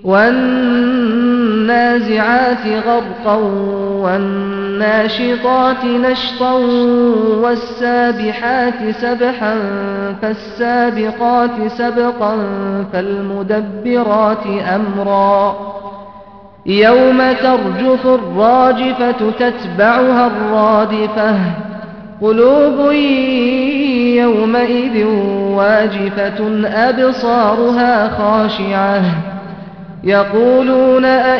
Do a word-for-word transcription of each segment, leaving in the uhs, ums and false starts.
وَالنَّازِعَاتِ غَرْقًا وَالنَّاشِطَاتِ نَشْطًا وَالسَّابِحَاتِ سَبْحًا فَالسَّابِقَاتِ سَبْقًا فَالْمُدَبِّرَاتِ أَمْرًا يَوْمَ تَرْجُفُ الرَّاجِفَةُ تَتْبَعُهَا الرَّادِفَةُ قُلُوبٌ يَوْمَئِذٍ وَاجِفَةٌ أَبْصَارُهَا خَاشِعَةٌ يَقُولُونَ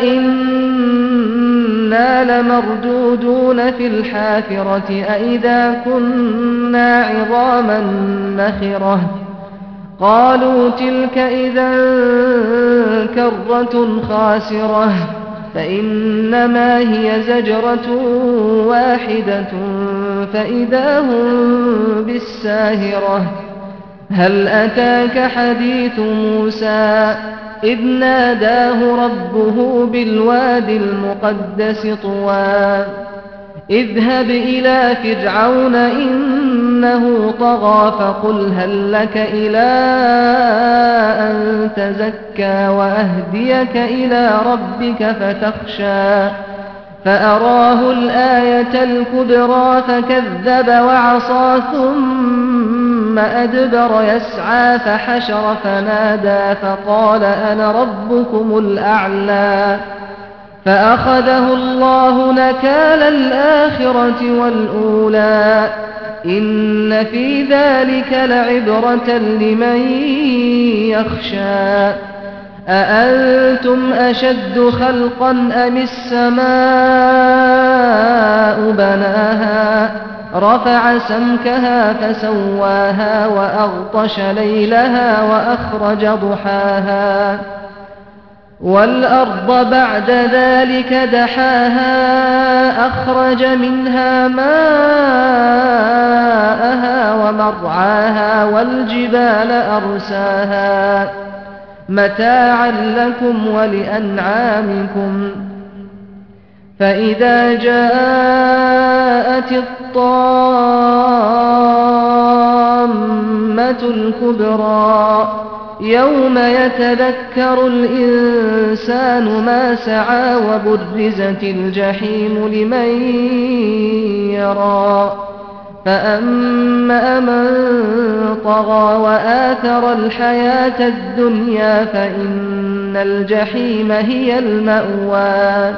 أَإِنَّا لَمَرْدُودُونَ فِي الْحَافِرَةِ أَإِذَا كُنَّا عِظَامًا نَخِرَةً قَالُوا تِلْكَ إِذًا كَرَّةٌ خَاسِرَةٌ فَإِنَّمَا هِيَ زَجْرَةٌ وَاحِدَةٌ فَإِذَا هُم بِالسَّاهِرَةِ هَلْ أَتَاكَ حَدِيثُ مُوسَىٰ إِذْ نَادَاهُ رَبُّهُ بِالْوَادِ الْمُقَدَّسِ طُوًى اذْهَبْ إِلَىٰ فِرْعَوْنَ إِنَّهُ طَغَىٰ فَقُلْ هَل لَّكَ إِلَىٰ أَن تَزَكَّىٰ وَأَهْدِيَكَ إِلَىٰ رَبِّكَ فَتَخْشَىٰ فَأَرَاهُ الْآيَةَ الْكُبْرَىٰ فَكَذَّبَ وَعَصَىٰ ثُمَّ أَدْبَرَ يَسْعَىٰ فَحَشَرَ فَنَادَىٰ فَقَالَ أَنَا رَبُّكُمُ الْأَعْلَىٰ فَأَخَذَهُ اللَّهُ نَكَالَ الْآخِرَةِ وَالْأُولَىٰ إِنَّ فِي ذَٰلِكَ لَعِبْرَةً لِّمَن يَخْشَىٰ أَأَنتُمْ أَشَدُّ خَلْقًا أَمِ السَّمَاءُ بَنَاهَا رَفَعَ سَمْكَهَا فَسَوَّاهَا وَأَغْطَشَ لَيْلَهَا وَأَخْرَجَ ضُحَاهَا وَالْأَرْضَ بَعْدَ ذَٰلِكَ دَحَاهَا أَخْرَجَ مِنْهَا مَاءَهَا وَمَرْعَاهَا وَالْجِبَالَ أَرْسَاهَا مَتَاعًا لَّكُمْ وَلِأَنْعَامِكُمْ فَإِذَا جَاءَتِ الطَّامَّةُ الْكُبْرَىٰ يَوْمَ يَتَذَكَّرُ الْإِنسَانُ مَا سَعَىٰ وَبُرِّزَتِ الْجَحِيمُ لِمَن يَرَىٰ فَأَمَّا مَن طَغَىٰ وَآثَرَ الْحَيَاةَ الدُّنْيَا فَإِنَّ الْجَحِيمَ هِيَ الْمَأْوَىٰ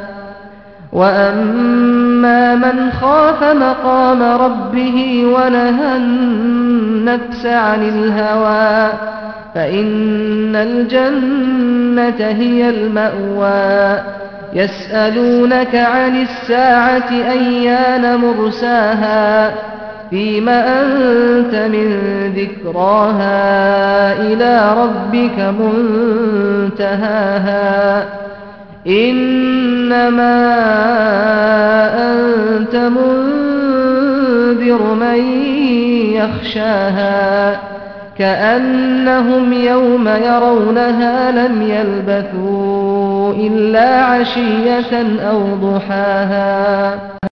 وَأَمَّا مَنْ خَافَ مَقَامَ رَبِّهِ وَنَهَى النَّفْسَ عَنِ الْهَوَىٰ فَإِنَّ الْجَنَّةَ هِيَ الْمَأْوَىٰ يَسْأَلُونَكَ عَنِ السَّاعَةِ أَيَّانَ مُرْسَاهَا فِيمَ أَنتَ مِن ذِكْرَاهَا إِلَىٰ رَبِّكَ مُنتَهَاهَا إِنَّمَا أَنتَ مُنذِرُ مَن يَخْشَاهَا كَأَنَّهُمْ يَوْمَ يَرَوْنَهَا لَمْ يَلْبَثُوا إِلَّا عَشِيَّةً أَوْ ضُحَاهَا.